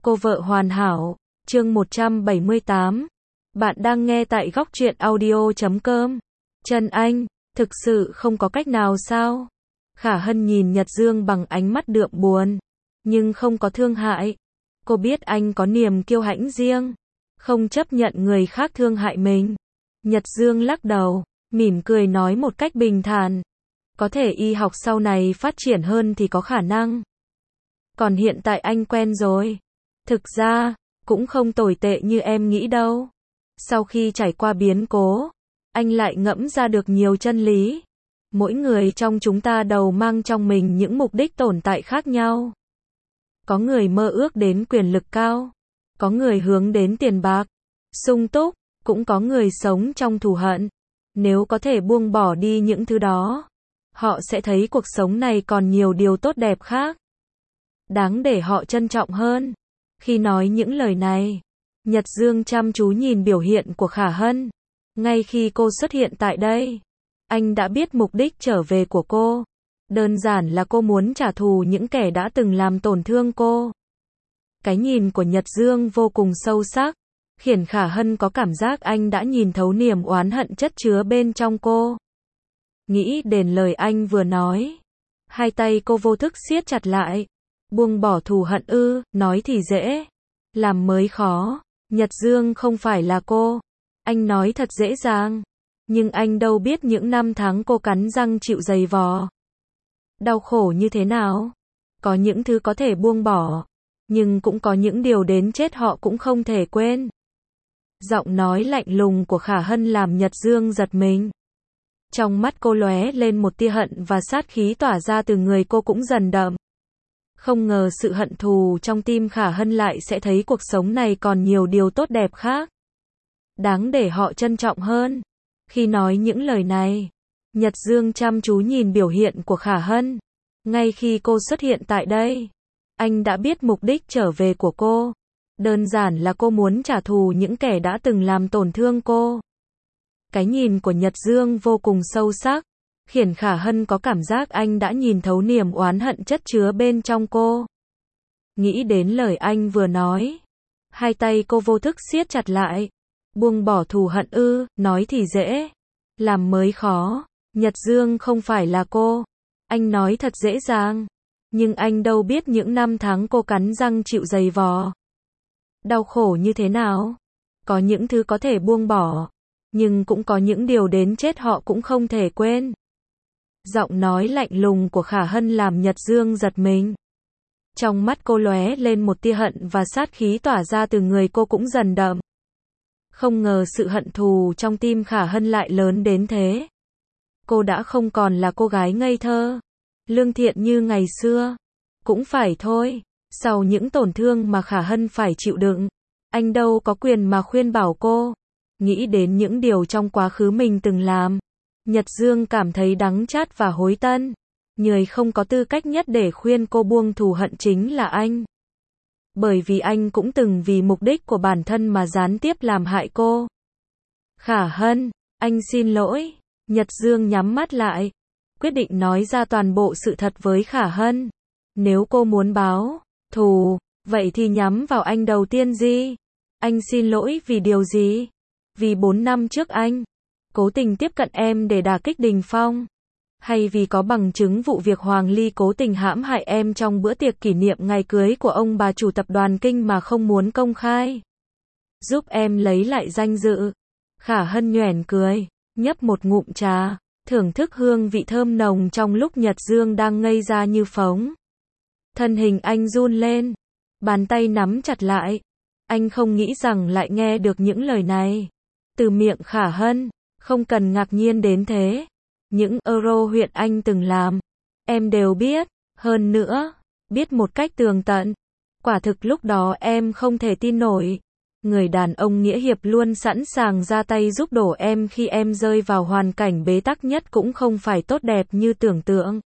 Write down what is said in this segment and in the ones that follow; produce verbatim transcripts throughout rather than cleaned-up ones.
Cô vợ hoàn hảo, chương một trăm bảy mươi tám. Bạn đang nghe tại góc truyện audio chấm com. Trần Anh, thực sự không có cách nào sao? Khả Hân nhìn Nhật Dương bằng ánh mắt đượm buồn, nhưng không có thương hại. Cô biết anh có niềm kiêu hãnh riêng, không chấp nhận người khác thương hại mình. Nhật Dương lắc đầu, mỉm cười nói một cách bình thản. Có thể y học sau này phát triển hơn thì có khả năng. Còn hiện tại anh quen rồi. Thực ra, cũng không tồi tệ như em nghĩ đâu. Sau khi trải qua biến cố, anh lại ngẫm ra được nhiều chân lý. Mỗi người trong chúng ta đều mang trong mình những mục đích tồn tại khác nhau. Có người mơ ước đến quyền lực cao, có người hướng đến tiền bạc, sung túc, cũng có người sống trong thù hận. Nếu có thể buông bỏ đi những thứ đó, họ sẽ thấy cuộc sống này còn nhiều điều tốt đẹp khác, đáng để họ trân trọng hơn. Khi nói những lời này, Nhật Dương chăm chú nhìn biểu hiện của Khả Hân. Ngay khi cô xuất hiện tại đây, anh đã biết mục đích trở về của cô. Đơn giản là cô muốn trả thù những kẻ đã từng làm tổn thương cô. Cái nhìn của Nhật Dương vô cùng sâu sắc, khiến Khả Hân có cảm giác anh đã nhìn thấu niềm oán hận chất chứa bên trong cô. Nghĩ đến lời anh vừa nói, hai tay cô vô thức siết chặt lại. Buông bỏ thù hận ư, nói thì dễ, làm mới khó. Nhật Dương không phải là cô. Anh nói thật dễ dàng, nhưng anh đâu biết những năm tháng cô cắn răng chịu giày vò, đau khổ như thế nào. Có những thứ có thể buông bỏ, nhưng cũng có những điều đến chết họ cũng không thể quên. Giọng nói lạnh lùng của Khả Hân làm Nhật Dương giật mình. Trong mắt cô lóe lên một tia hận và sát khí tỏa ra từ người cô cũng dần đậm. Không ngờ sự hận thù trong tim Khả Hân lại sẽ thấy cuộc sống này còn nhiều điều tốt đẹp khác, đáng để họ trân trọng hơn. Khi nói những lời này, Nhật Dương chăm chú nhìn biểu hiện của Khả Hân. Ngay khi cô xuất hiện tại đây, anh đã biết mục đích trở về của cô. Đơn giản là cô muốn trả thù những kẻ đã từng làm tổn thương cô. Cái nhìn của Nhật Dương vô cùng sâu sắc, khiến Khả Hân có cảm giác anh đã nhìn thấu niềm oán hận chất chứa bên trong cô. Nghĩ đến lời anh vừa nói, hai tay cô vô thức siết chặt lại. Buông bỏ thù hận ư, nói thì dễ, làm mới khó. Nhật Dương không phải là cô. Anh nói thật dễ dàng, nhưng anh đâu biết những năm tháng cô cắn răng chịu giày vò, đau khổ như thế nào. Có những thứ có thể buông bỏ, nhưng cũng có những điều đến chết họ cũng không thể quên. Giọng nói lạnh lùng của Khả Hân làm Nhật Dương giật mình. Trong mắt cô lóe lên một tia hận và sát khí tỏa ra từ người cô cũng dần đậm. Không ngờ sự hận thù trong tim Khả Hân lại lớn đến thế. Cô đã không còn là cô gái ngây thơ, lương thiện như ngày xưa. Cũng phải thôi, sau những tổn thương mà Khả Hân phải chịu đựng, anh đâu có quyền mà khuyên bảo cô. Nghĩ đến những điều trong quá khứ mình từng làm, Nhật Dương cảm thấy đắng chát và hối tân. Người không có tư cách nhất để khuyên cô buông thù hận chính là anh. Bởi vì anh cũng từng vì mục đích của bản thân mà gián tiếp làm hại cô. Khả Hân, anh xin lỗi. Nhật Dương nhắm mắt lại, quyết định nói ra toàn bộ sự thật với Khả Hân. Nếu cô muốn báo thù, vậy thì nhắm vào anh đầu tiên gì? Anh xin lỗi vì điều gì? Vì bốn năm trước anh cố tình tiếp cận em để đả kích Đình Phong? Hay vì có bằng chứng vụ việc Hoàng Ly cố tình hãm hại em trong bữa tiệc kỷ niệm ngày cưới của ông bà chủ tập đoàn Kinh mà không muốn công khai? Giúp em lấy lại danh dự. Khả Hân nhoẻn cười, nhấp một ngụm trà, thưởng thức hương vị thơm nồng trong lúc Nhật Dương đang ngây ra như phóng. Thân hình anh run lên, bàn tay nắm chặt lại. Anh không nghĩ rằng lại nghe được những lời này từ miệng Khả Hân. Không cần ngạc nhiên đến thế. Những euro huyện anh từng làm, em đều biết. Hơn nữa, biết một cách tường tận. Quả thực lúc đó em không thể tin nổi. Người đàn ông nghĩa hiệp luôn sẵn sàng ra tay giúp đỡ em khi em rơi vào hoàn cảnh bế tắc nhất cũng không phải tốt đẹp như tưởng tượng.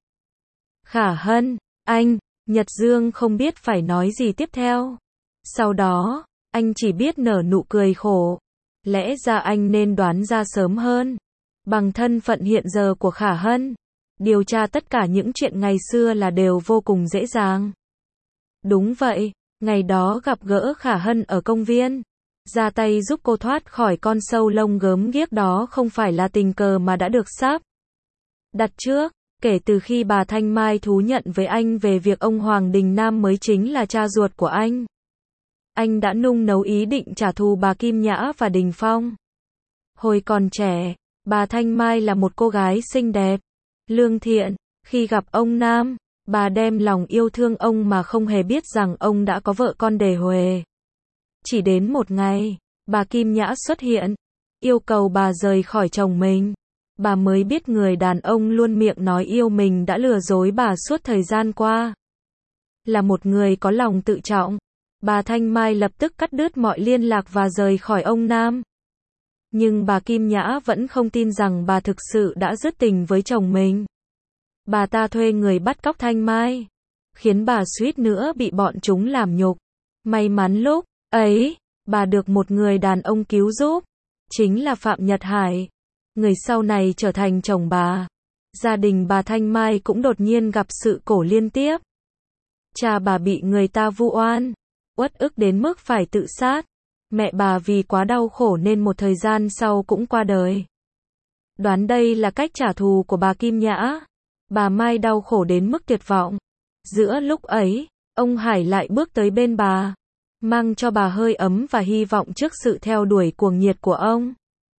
Khả Hân, anh, Nhật Dương không biết phải nói gì tiếp theo. Sau đó, anh chỉ biết nở nụ cười khổ. Lẽ ra anh nên đoán ra sớm hơn. Bằng thân phận hiện giờ của Khả Hân, điều tra tất cả những chuyện ngày xưa là đều vô cùng dễ dàng. Đúng vậy, Ngày đó gặp gỡ Khả Hân ở công viên, ra tay giúp cô thoát khỏi con sâu lông gớm ghiếc đó không phải là tình cờ mà đã được sắp đặt trước. Kể từ khi bà Thanh Mai thú nhận với anh về việc ông Hoàng Đình Nam mới chính là cha ruột của anh, anh đã nung nấu ý định trả thù bà Kim Nhã và Đình Phong. Hồi còn trẻ, bà Thanh Mai là một cô gái xinh đẹp, lương thiện. Khi gặp ông Nam, bà đem lòng yêu thương ông mà không hề biết rằng ông đã có vợ con đề huề. Chỉ đến một ngày, bà Kim Nhã xuất hiện, yêu cầu bà rời khỏi chồng mình. Bà mới biết người đàn ông luôn miệng nói yêu mình đã lừa dối bà suốt thời gian qua. Là một người có lòng tự trọng, bà Thanh Mai lập tức cắt đứt mọi liên lạc và rời khỏi ông Nam. Nhưng bà Kim Nhã vẫn không tin rằng bà thực sự đã dứt tình với chồng mình. Bà ta thuê người bắt cóc Thanh Mai, khiến bà suýt nữa bị bọn chúng làm nhục. May mắn lúc ấy, bà được một người đàn ông cứu giúp, chính là Phạm Nhật Hải, người sau này trở thành chồng bà. Gia đình bà Thanh Mai cũng đột nhiên gặp sự cố liên tiếp. Cha bà bị người ta vu oan, uất ức đến mức phải tự sát. Mẹ bà vì quá đau khổ nên một thời gian sau cũng qua đời. Đoán đây là cách trả thù của bà Kim Nhã. Bà Mai đau khổ đến mức tuyệt vọng. Giữa lúc ấy, ông Hải lại bước tới bên bà, mang cho bà hơi ấm và hy vọng trước sự theo đuổi cuồng nhiệt của ông.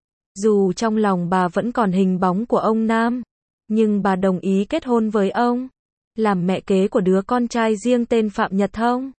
Dù trong lòng bà vẫn còn hình bóng của ông Nam, nhưng bà đồng ý kết hôn với ông, làm mẹ kế của đứa con trai riêng tên Phạm Nhật Thông.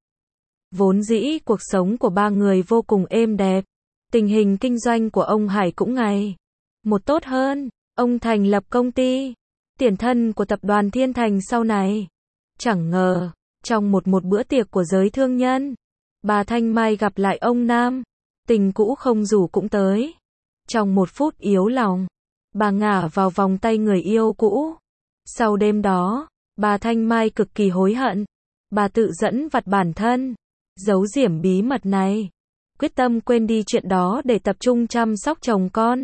Vốn dĩ cuộc sống của ba người vô cùng êm đẹp, tình hình kinh doanh của ông Hải cũng ngày một tốt hơn. Ông thành lập công ty, tiền thân của tập đoàn Thiên Thành sau này. Chẳng ngờ, trong một một bữa tiệc của giới thương nhân, bà Thanh Mai gặp lại ông Nam, tình cũ không rủ cũng tới. Trong một phút yếu lòng, bà ngả vào vòng tay người yêu cũ. Sau đêm đó, bà Thanh Mai cực kỳ hối hận. Bà tự dẫn vặt bản thân, giấu giểm bí mật này, quyết tâm quên đi chuyện đó để tập trung chăm sóc chồng con.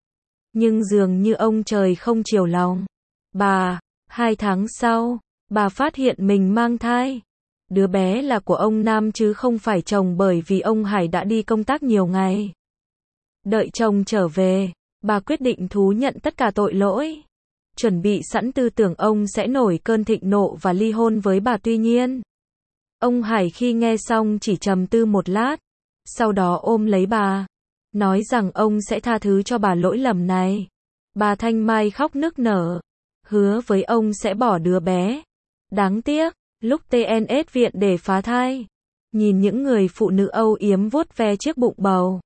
Nhưng dường như ông trời không chiều lòng bà. Hai tháng sau, bà phát hiện mình mang thai. Đứa bé là của ông Nam chứ không phải chồng, bởi vì ông Hải đã đi công tác nhiều ngày. Đợi chồng trở về, bà quyết định thú nhận tất cả tội lỗi. Chuẩn bị sẵn tư tưởng ông sẽ nổi cơn thịnh nộ và ly hôn với bà. Tuy nhiên, ông Hải khi nghe xong chỉ trầm tư một lát, sau đó ôm lấy bà, nói rằng ông sẽ tha thứ cho bà lỗi lầm này. Bà Thanh Mai khóc nức nở, hứa với ông sẽ bỏ đứa bé. Đáng tiếc, lúc tê en ét viện để phá thai, nhìn những người phụ nữ âu yếm vuốt ve chiếc bụng bầu,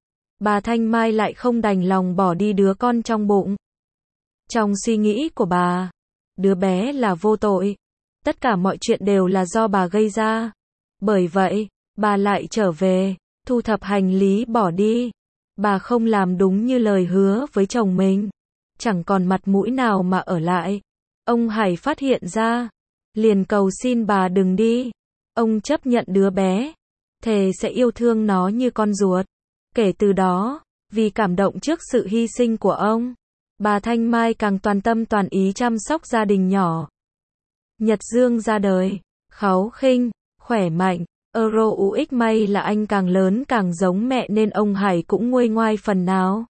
bà Thanh Mai lại không đành lòng bỏ đi đứa con trong bụng. Trong suy nghĩ của bà, đứa bé là vô tội. Tất cả mọi chuyện đều là do bà gây ra. Bởi vậy, bà lại trở về, thu thập hành lý bỏ đi. Bà không làm đúng như lời hứa với chồng mình, chẳng còn mặt mũi nào mà ở lại. Ông Hải phát hiện ra, liền cầu xin bà đừng đi. Ông chấp nhận đứa bé, thề sẽ yêu thương nó như con ruột. Kể từ đó, vì cảm động trước sự hy sinh của ông, bà Thanh Mai càng toàn tâm toàn ý chăm sóc gia đình nhỏ. Nhật Dương ra đời, kháu khinh, khỏe mạnh. Euro u ích may là anh càng lớn càng giống mẹ nên ông Hải cũng nguôi ngoai phần nào.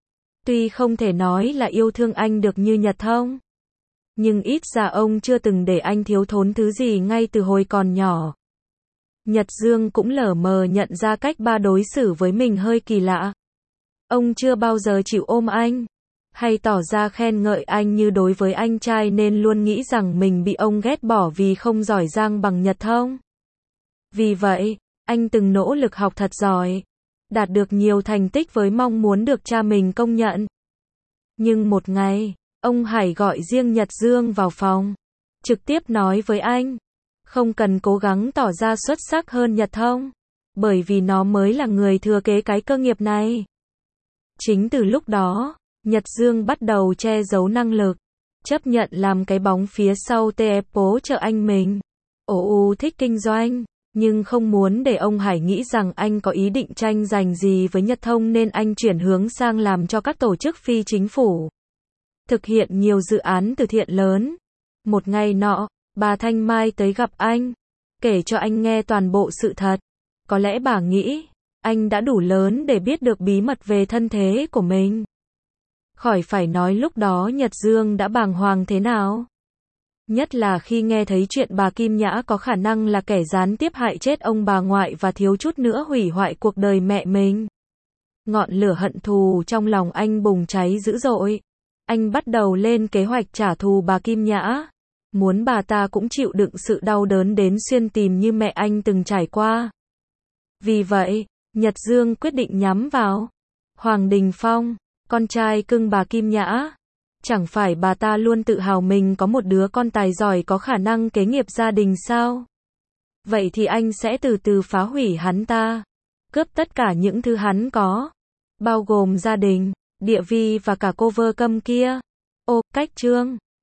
Tuy không thể nói là yêu thương anh được như Nhật Thông, nhưng ít ra ông chưa từng để anh thiếu thốn thứ gì ngay từ hồi còn nhỏ. Nhật Dương cũng lờ mờ nhận ra cách ba đối xử với mình hơi kỳ lạ. Ông chưa bao giờ chịu ôm anh, hay tỏ ra khen ngợi anh như đối với anh trai, nên luôn nghĩ rằng mình bị ông ghét bỏ vì không giỏi giang bằng Nhật Thông. Vì vậy, anh từng nỗ lực học thật giỏi, đạt được nhiều thành tích với mong muốn được cha mình công nhận. Nhưng một ngày, ông Hải gọi riêng Nhật Dương vào phòng, trực tiếp nói với anh, không cần cố gắng tỏ ra xuất sắc hơn Nhật Thông, bởi vì nó mới là người thừa kế cái cơ nghiệp này. Chính từ lúc đó, Nhật Dương bắt đầu che giấu năng lực, chấp nhận làm cái bóng phía sau tê ép bố trợ anh mình. Ồ u thích kinh doanh, nhưng không muốn để ông Hải nghĩ rằng anh có ý định tranh giành gì với Nhật Thông, nên anh chuyển hướng sang làm cho các tổ chức phi chính phủ, thực hiện nhiều dự án từ thiện lớn. Một ngày nọ, bà Thanh Mai tới gặp anh, kể cho anh nghe toàn bộ sự thật. Có lẽ bà nghĩ, anh đã đủ lớn để biết được bí mật về thân thế của mình. Khỏi phải nói lúc đó Nhật Dương đã bàng hoàng thế nào. Nhất là khi nghe thấy chuyện bà Kim Nhã có khả năng là kẻ gián tiếp hại chết ông bà ngoại và thiếu chút nữa hủy hoại cuộc đời mẹ mình. Ngọn lửa hận thù trong lòng anh bùng cháy dữ dội. Anh bắt đầu lên kế hoạch trả thù bà Kim Nhã. Muốn bà ta cũng chịu đựng sự đau đớn đến xuyên tim như mẹ anh từng trải qua. Vì vậy, Nhật Dương quyết định nhắm vào Hoàng Đình Phong, con trai cưng bà Kim Nhã. Chẳng phải bà ta luôn tự hào mình có một đứa con tài giỏi có khả năng kế nghiệp gia đình sao? Vậy thì anh sẽ từ từ phá hủy hắn ta, cướp tất cả những thứ hắn có, bao gồm gia đình, địa vị và cả cô vơ câm kia. Ô, cách chương